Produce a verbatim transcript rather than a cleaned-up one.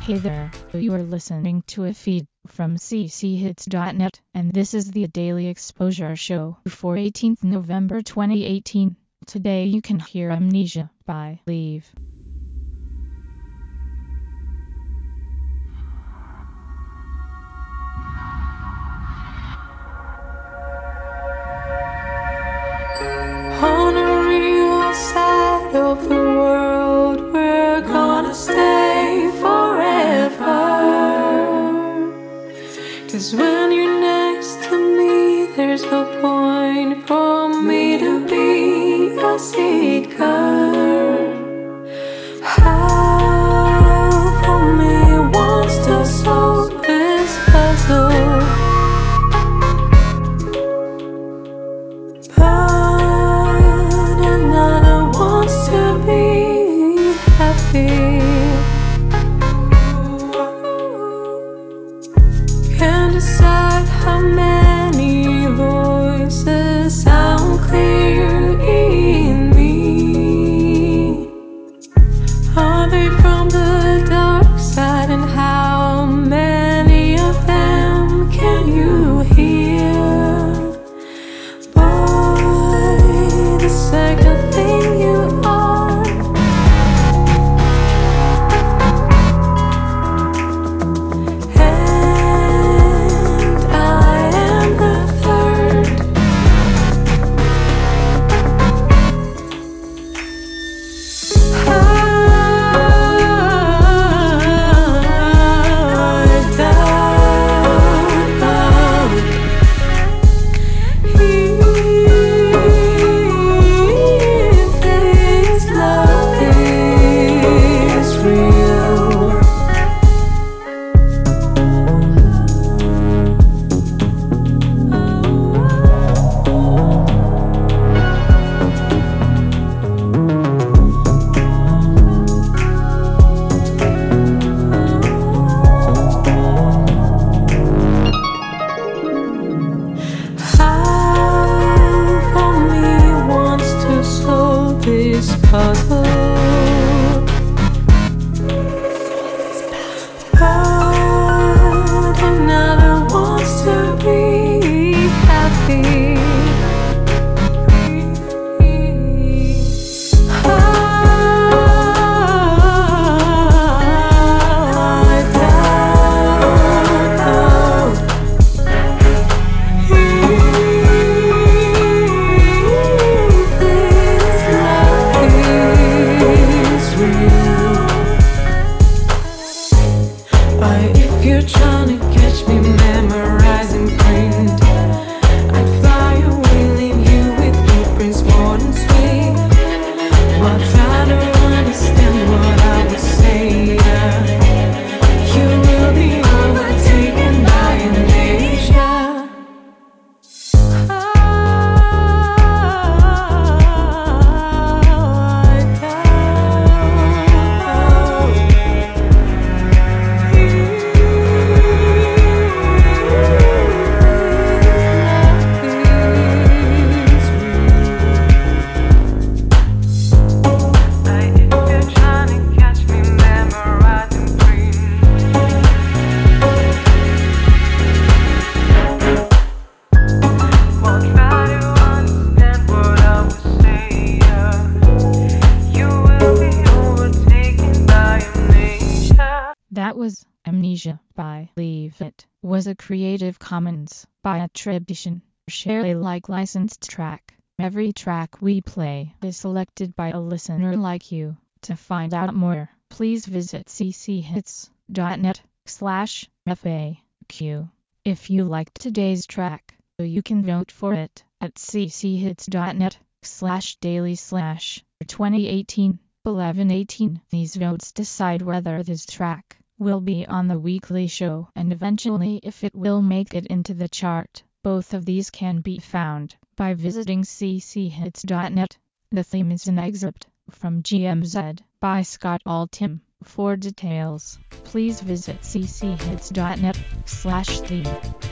Hey there, you are listening to a feed from c c hits dot net, and this is the Daily Exposure Show for eighteenth November twenty eighteen. Today you can hear Amnesia by Leave. On a real side of the world, we're gonna stay forever. 'Cause when you're next to me, there's no point for me to be a seeker. Half of me wants to solve this puzzle, but another wants to be happy. Can't decide how many voices sound clear in me. Are they from the dark side, and how many of them can you hear? Boy, the second thing you are, and I am the third. I doubt if this love is real. Half of me wants to solve this puzzle, but another wants to be happy. I doubt if you're trying to catch me memorizing print, I'd fly away, leave you with footprints more than sweet. While trying to understand what I was saying, you will be overtaken by amnesia. I That was Amnesia by Leave. It was a Creative Commons by attribution, share Alike licensed track. Every track we play is selected by a listener like you. To find out more, please visit c c hits dot net slash F A Q. If you liked today's track, you can vote for it at c c hits dot net slash daily slash twenty eighteen eleven eighteen. These votes decide whether this track will be on the weekly show and eventually if it will make it into the chart. Both of these can be found by visiting c c hits dot net. The theme is an excerpt from G M Z by Scott Altham. For details, please visit c c hits dot net slash theme.